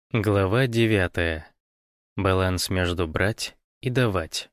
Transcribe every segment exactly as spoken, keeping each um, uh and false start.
Глава девятая. Баланс между брать и давать.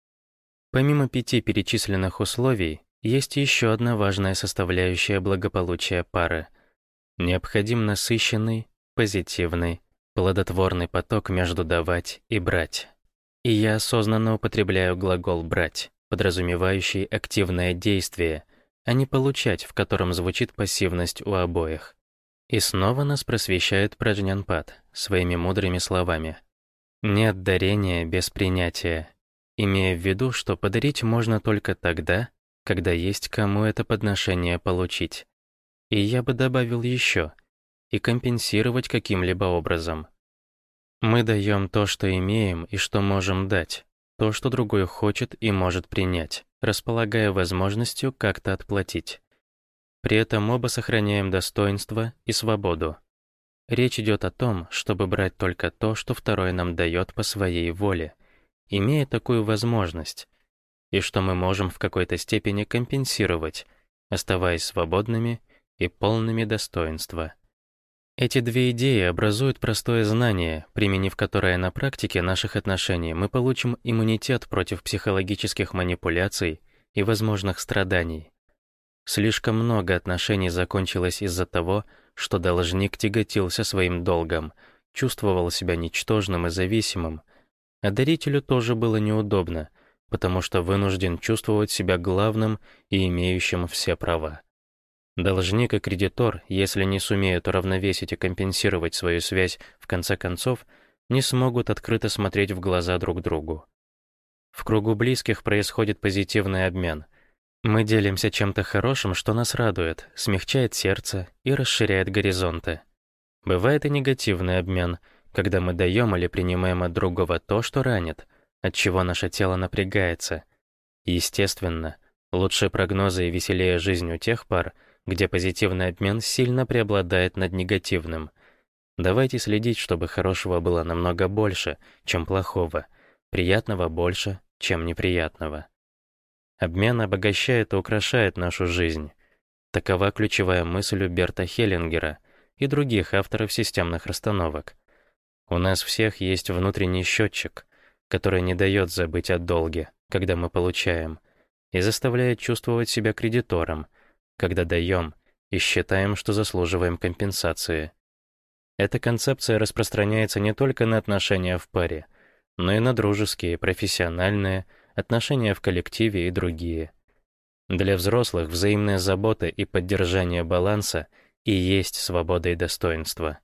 Помимо пяти перечисленных условий, есть еще одна важная составляющая благополучия пары. Необходим насыщенный, позитивный, плодотворный поток между давать и брать. И я осознанно употребляю глагол «брать», подразумевающий активное действие, а не «получать», в котором звучит пассивность у обоих. И снова нас просвещает Праджнянпад своими мудрыми словами. Нет дарения без принятия, имея в виду, что подарить можно только тогда, когда есть кому это подношение получить. И я бы добавил еще, и компенсировать каким-либо образом. Мы даем то, что имеем и что можем дать, то, что другой хочет и может принять, располагая возможностью как-то отплатить. При этом оба сохраняем достоинство и свободу. Речь идет о том, чтобы брать только то, что второй нам дает по своей воле, имея такую возможность, и что мы можем в какой-то степени компенсировать, оставаясь свободными и полными достоинства. Эти две идеи образуют простое знание, применив которое на практике наших отношений мы получим иммунитет против психологических манипуляций и возможных страданий. Слишком много отношений закончилось из-за того, что должник тяготился своим долгом, чувствовал себя ничтожным и зависимым, а дарителю тоже было неудобно, потому что вынужден чувствовать себя главным и имеющим все права. Должник и кредитор, если не сумеют уравновесить и компенсировать свою связь, в конце концов, не смогут открыто смотреть в глаза друг другу. В кругу близких происходит позитивный обмен. Мы делимся чем-то хорошим, что нас радует, смягчает сердце и расширяет горизонты. Бывает и негативный обмен, когда мы даем или принимаем от другого то, что ранит, от чего наше тело напрягается. Естественно, лучшие прогнозы и веселее жизнь у тех пар, где позитивный обмен сильно преобладает над негативным. Давайте следить, чтобы хорошего было намного больше, чем плохого, приятного больше, чем неприятного. Обмен обогащает и украшает нашу жизнь. Такова ключевая мысль у Берта Хеллингера и других авторов системных расстановок. У нас всех есть внутренний счетчик, который не дает забыть о долге, когда мы получаем, и заставляет чувствовать себя кредитором, когда даем и считаем, что заслуживаем компенсации. Эта концепция распространяется не только на отношения в паре, но и на дружеские, профессиональные, отношения в коллективе и другие. Для взрослых взаимная забота и поддержание баланса и есть свобода и достоинство.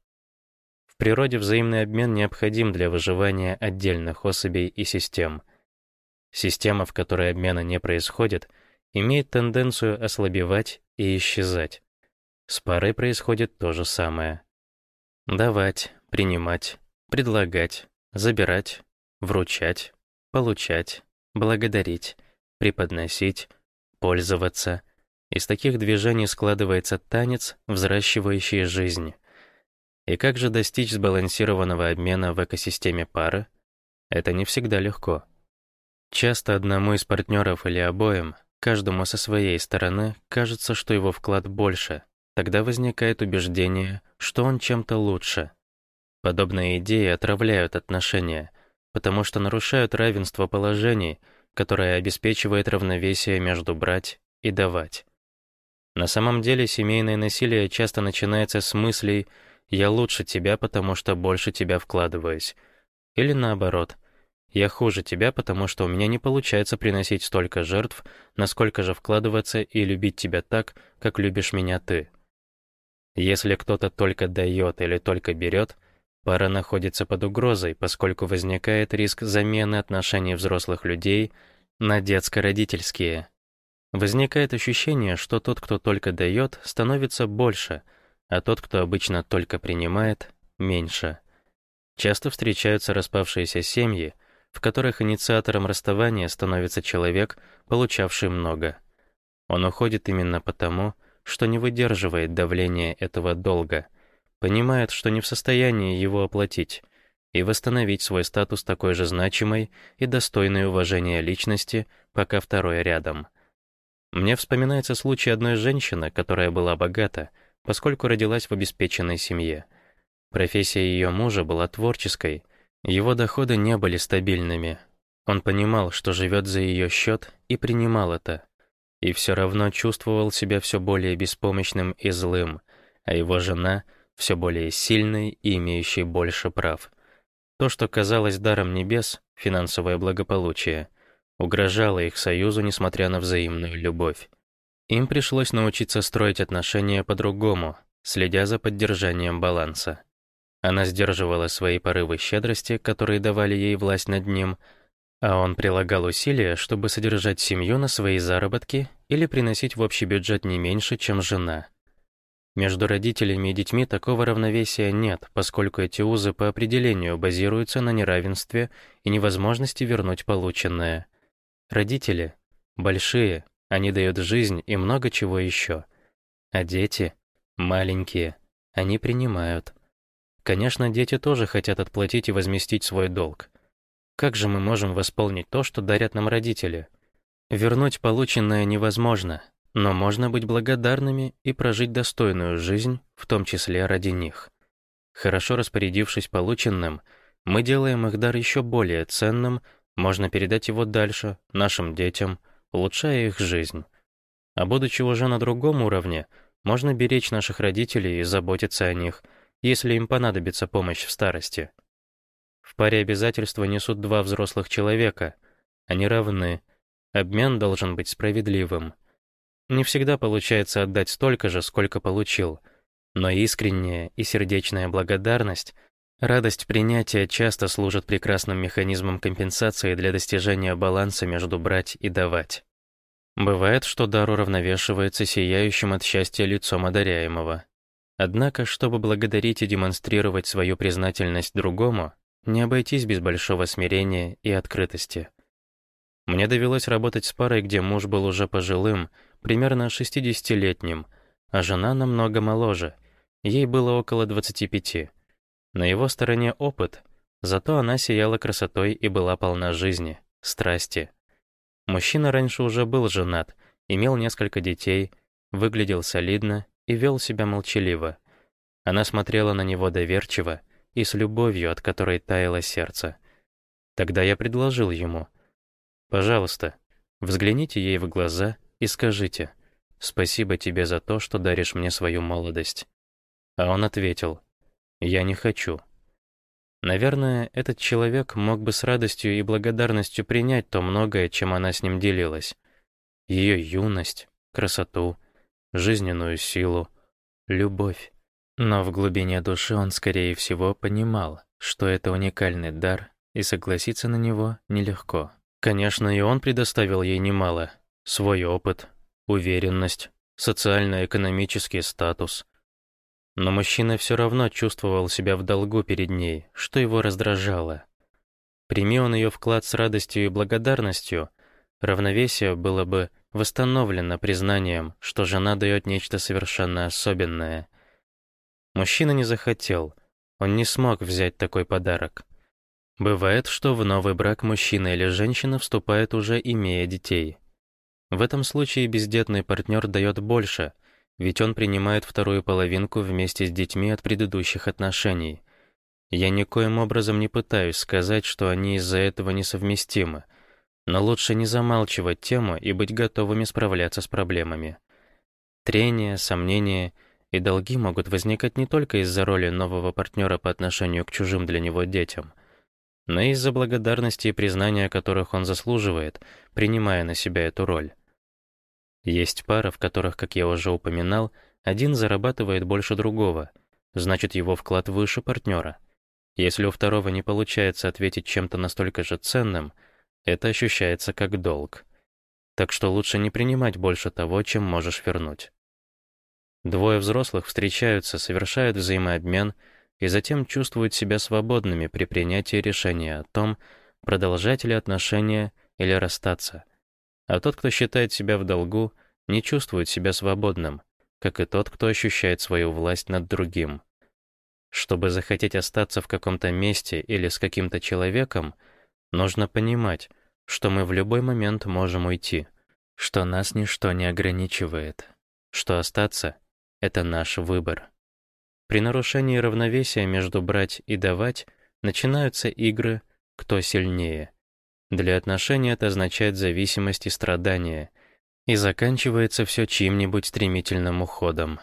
В природе взаимный обмен необходим для выживания отдельных особей и систем. Система, в которой обмена не происходит, имеет тенденцию ослабевать и исчезать. С парой происходит то же самое. Давать, принимать, предлагать, забирать, вручать, получать, благодарить, преподносить, пользоваться. Из таких движений складывается танец, взращивающий жизнь. И как же достичь сбалансированного обмена в экосистеме пары? Это не всегда легко. Часто одному из партнеров или обоим, каждому со своей стороны, кажется, что его вклад больше. Тогда возникает убеждение, что он чем-то лучше. Подобные идеи отравляют отношения, потому что нарушают равенство положений, которое обеспечивает равновесие между брать и давать. На самом деле семейное насилие часто начинается с мыслей «я лучше тебя, потому что больше тебя вкладываюсь», или наоборот «я хуже тебя, потому что у меня не получается приносить столько жертв, насколько же вкладываться и любить тебя так, как любишь меня ты». Если кто-то только дает или только берет, пара находится под угрозой, поскольку возникает риск замены отношений взрослых людей на детско-родительские. Возникает ощущение, что тот, кто только дает, становится больше, а тот, кто обычно только принимает, меньше. Часто встречаются распавшиеся семьи, в которых инициатором расставания становится человек, получавший много. Он уходит именно потому, что не выдерживает давления этого долга, понимает, что не в состоянии его оплатить, и восстановить свой статус такой же значимой и достойной уважения личности, пока второй рядом. Мне вспоминается случай одной женщины, которая была богата, поскольку родилась в обеспеченной семье. Профессия ее мужа была творческой, его доходы не были стабильными. Он понимал, что живет за ее счет, и принимал это. И все равно чувствовал себя все более беспомощным и злым, а его жена — все более сильной и имеющей больше прав. То, что казалось даром небес, финансовое благополучие, угрожало их союзу, несмотря на взаимную любовь. Им пришлось научиться строить отношения по-другому, следя за поддержанием баланса. Она сдерживала свои порывы щедрости, которые давали ей власть над ним, а он прилагал усилия, чтобы содержать семью на свои заработки или приносить в общий бюджет не меньше, чем жена. Между родителями и детьми такого равновесия нет, поскольку эти узы по определению базируются на неравенстве и невозможности вернуть полученное. Родители — большие, они дают жизнь и много чего еще. А дети — маленькие, они принимают. Конечно, дети тоже хотят отплатить и возместить свой долг. Как же мы можем восполнить то, что дарят нам родители? Вернуть полученное невозможно, но можно быть благодарными и прожить достойную жизнь, в том числе ради них. Хорошо распорядившись полученным, мы делаем их дар еще более ценным, можно передать его дальше, нашим детям, улучшая их жизнь. А будучи уже на другом уровне, можно беречь наших родителей и заботиться о них, если им понадобится помощь в старости. В паре обязательства несут два взрослых человека. Они равны. Обмен должен быть справедливым. Не всегда получается отдать столько же, сколько получил, но искренняя и сердечная благодарность, радость принятия часто служат прекрасным механизмом компенсации для достижения баланса между брать и давать. Бывает, что дар уравновешивается сияющим от счастья лицом одаряемого. Однако, чтобы благодарить и демонстрировать свою признательность другому, не обойтись без большого смирения и открытости. Мне довелось работать с парой, где муж был уже пожилым, примерно шестидесятилетним, а жена намного моложе, ей было около двадцати пяти. На его стороне опыт, зато она сияла красотой и была полна жизни, страсти. Мужчина раньше уже был женат, имел несколько детей, выглядел солидно и вел себя молчаливо. Она смотрела на него доверчиво и с любовью, от которой таяло сердце. Тогда я предложил ему: «Пожалуйста, взгляните ей в глаза и скажите: спасибо тебе за то, что даришь мне свою молодость». А он ответил: «Я не хочу». Наверное, этот человек мог бы с радостью и благодарностью принять то многое, чем она с ним делилась. Ее юность, красоту, жизненную силу, любовь. Но в глубине души он, скорее всего, понимал, что это уникальный дар, и согласиться на него нелегко. Конечно, и он предоставил ей немало. Свой опыт, уверенность, социально-экономический статус. Но мужчина все равно чувствовал себя в долгу перед ней, что его раздражало. Прими он ее вклад с радостью и благодарностью, равновесие было бы восстановлено признанием, что жена дает нечто совершенно особенное. Мужчина не захотел, он не смог взять такой подарок. Бывает, что в новый брак мужчина или женщина вступает уже имея детей. В этом случае бездетный партнер дает больше, ведь он принимает вторую половинку вместе с детьми от предыдущих отношений. Я никоим образом не пытаюсь сказать, что они из-за этого несовместимы, но лучше не замалчивать тему и быть готовыми справляться с проблемами. Трения, сомнения и долги могут возникать не только из-за роли нового партнера по отношению к чужим для него детям, но и из-за благодарности и признания, которых он заслуживает, принимая на себя эту роль. Есть пары, в которых, как я уже упоминал, один зарабатывает больше другого, значит, его вклад выше партнера. Если у второго не получается ответить чем-то настолько же ценным, это ощущается как долг. Так что лучше не принимать больше того, чем можешь вернуть. Двое взрослых встречаются, совершают взаимообмен и затем чувствуют себя свободными при принятии решения о том, продолжать ли отношения или расстаться. А тот, кто считает себя в долгу, не чувствует себя свободным, как и тот, кто ощущает свою власть над другим. Чтобы захотеть остаться в каком-то месте или с каким-то человеком, нужно понимать, что мы в любой момент можем уйти, что нас ничто не ограничивает, что остаться — это наш выбор. При нарушении равновесия между брать и давать начинаются игры «кто сильнее». Для отношений это означает зависимость и страдания, и заканчивается все чьим-нибудь стремительным уходом.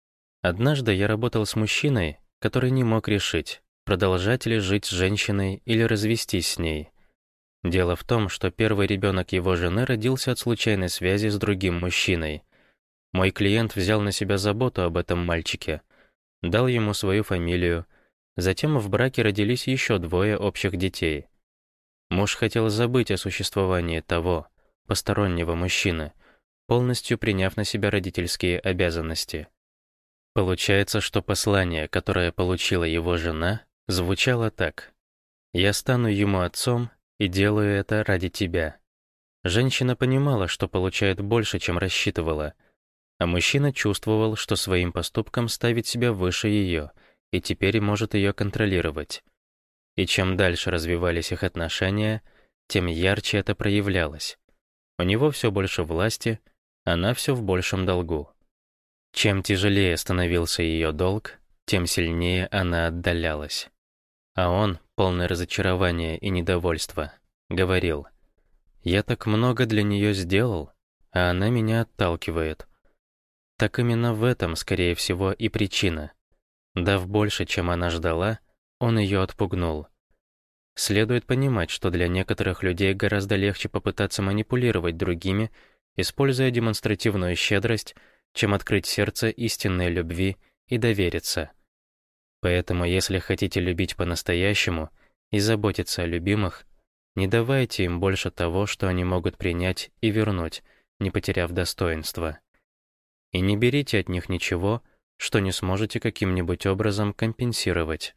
Однажды я работал с мужчиной, который не мог решить, продолжать ли жить с женщиной или развестись с ней. Дело в том, что первый ребенок его жены родился от случайной связи с другим мужчиной. Мой клиент взял на себя заботу об этом мальчике, дал ему свою фамилию, затем в браке родились еще двое общих детей. Муж хотел забыть о существовании того, постороннего мужчины, полностью приняв на себя родительские обязанности. Получается, что послание, которое получила его жена, звучало так: «Я стану ему отцом и делаю это ради тебя». Женщина понимала, что получает больше, чем рассчитывала, а мужчина чувствовал, что своим поступком ставит себя выше ее и теперь может ее контролировать. И чем дальше развивались их отношения, тем ярче это проявлялось. У него все больше власти, она все в большем долгу. Чем тяжелее становился ее долг, тем сильнее она отдалялась. А он, полный разочарования и недовольства, говорил: «Я так много для нее сделал, а она меня отталкивает». Так именно в этом, скорее всего, и причина. Дав больше, чем она ждала, он ее отпугнул. Следует понимать, что для некоторых людей гораздо легче попытаться манипулировать другими, используя демонстративную щедрость, чем открыть сердце истинной любви и довериться. Поэтому, если хотите любить по-настоящему и заботиться о любимых, не давайте им больше того, что они могут принять и вернуть, не потеряв достоинства. И не берите от них ничего, что не сможете каким-нибудь образом компенсировать.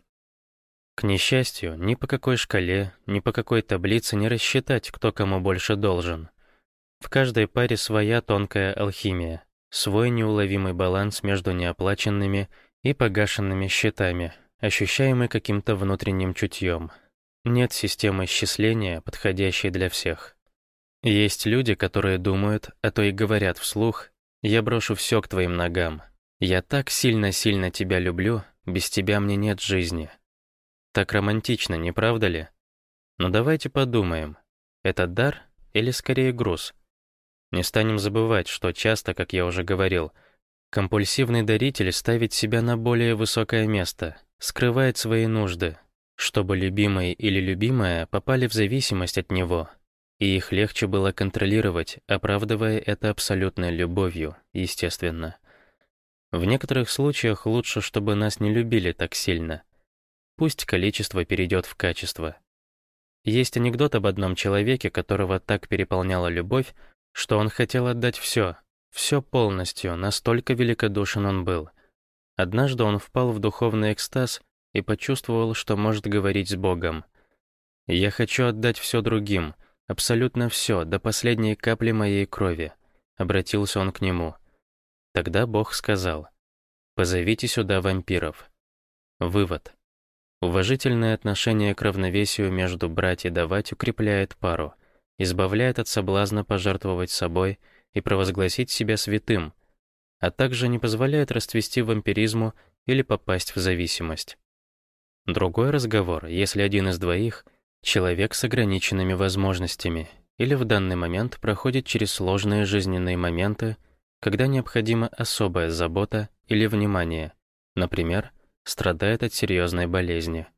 К несчастью, ни по какой шкале, ни по какой таблице не рассчитать, кто кому больше должен. В каждой паре своя тонкая алхимия, свой неуловимый баланс между неоплаченными и погашенными счетами, ощущаемый каким-то внутренним чутьем. Нет системы исчисления, подходящей для всех. Есть люди, которые думают, а то и говорят вслух: «Я брошу все к твоим ногам. Я так сильно-сильно тебя люблю, без тебя мне нет жизни». Так романтично, не правда ли? Но давайте подумаем, это дар или скорее груз? Не станем забывать, что часто, как я уже говорил, компульсивный даритель ставит себя на более высокое место, скрывает свои нужды, чтобы любимый или любимая попали в зависимость от него, и их легче было контролировать, оправдывая это абсолютной любовью, естественно. В некоторых случаях лучше, чтобы нас не любили так сильно. Пусть количество перейдет в качество. Есть анекдот об одном человеке, которого так переполняла любовь, что он хотел отдать все, все полностью, настолько великодушен он был. Однажды он впал в духовный экстаз и почувствовал, что может говорить с Богом. «Я хочу отдать все другим, абсолютно все, до последней капли моей крови», — обратился он к нему. Тогда Бог сказал: «Позовите сюда вампиров». Вывод. Уважительное отношение к равновесию между брать и давать укрепляет пару, избавляет от соблазна пожертвовать собой и провозгласить себя святым, а также не позволяет расцвести вампиризму или попасть в зависимость. Другой разговор, если один из двоих — человек с ограниченными возможностями или в данный момент проходит через сложные жизненные моменты, когда необходима особая забота или внимание, например, страдает от серьезной болезни.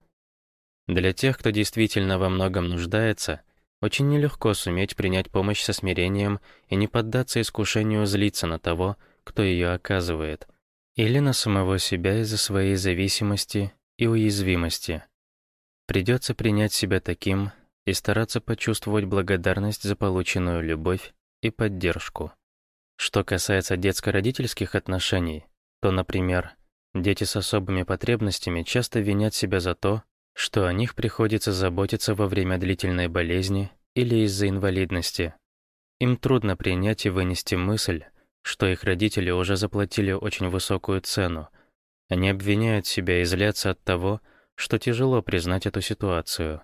Для тех, кто действительно во многом нуждается, очень нелегко суметь принять помощь со смирением и не поддаться искушению злиться на того, кто ее оказывает, или на самого себя из-за своей зависимости и уязвимости. Придется принять себя таким и стараться почувствовать благодарность за полученную любовь и поддержку. Что касается детско-родительских отношений, то, например, дети с особыми потребностями часто винят себя за то, что о них приходится заботиться во время длительной болезни или из-за инвалидности. Им трудно принять и вынести мысль, что их родители уже заплатили очень высокую цену. Они обвиняют себя и злятся от того, что тяжело признать эту ситуацию.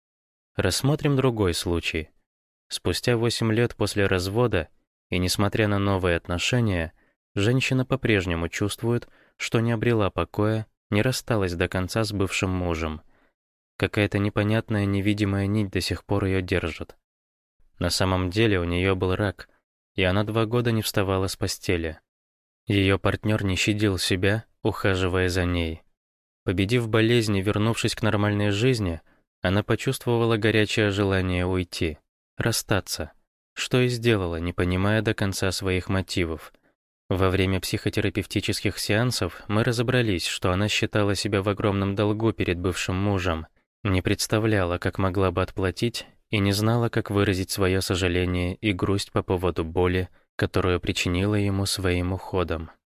Рассмотрим другой случай. Спустя восемь лет после развода, и несмотря на новые отношения, женщина по-прежнему чувствует, что не обрела покоя не рассталась до конца с бывшим мужем. Какая-то непонятная невидимая нить до сих пор ее держит. На самом деле у нее был рак, и она два года не вставала с постели. Ее партнер не щадил себя, ухаживая за ней. Победив болезнь и вернувшись к нормальной жизни, она почувствовала горячее желание уйти, расстаться, что и сделала, не понимая до конца своих мотивов. Во время психотерапевтических сеансов мы разобрались, что она считала себя в огромном долгу перед бывшим мужем, не представляла, как могла бы отплатить, и не знала, как выразить свое сожаление и грусть по поводу боли, которую причинила ему своим уходом.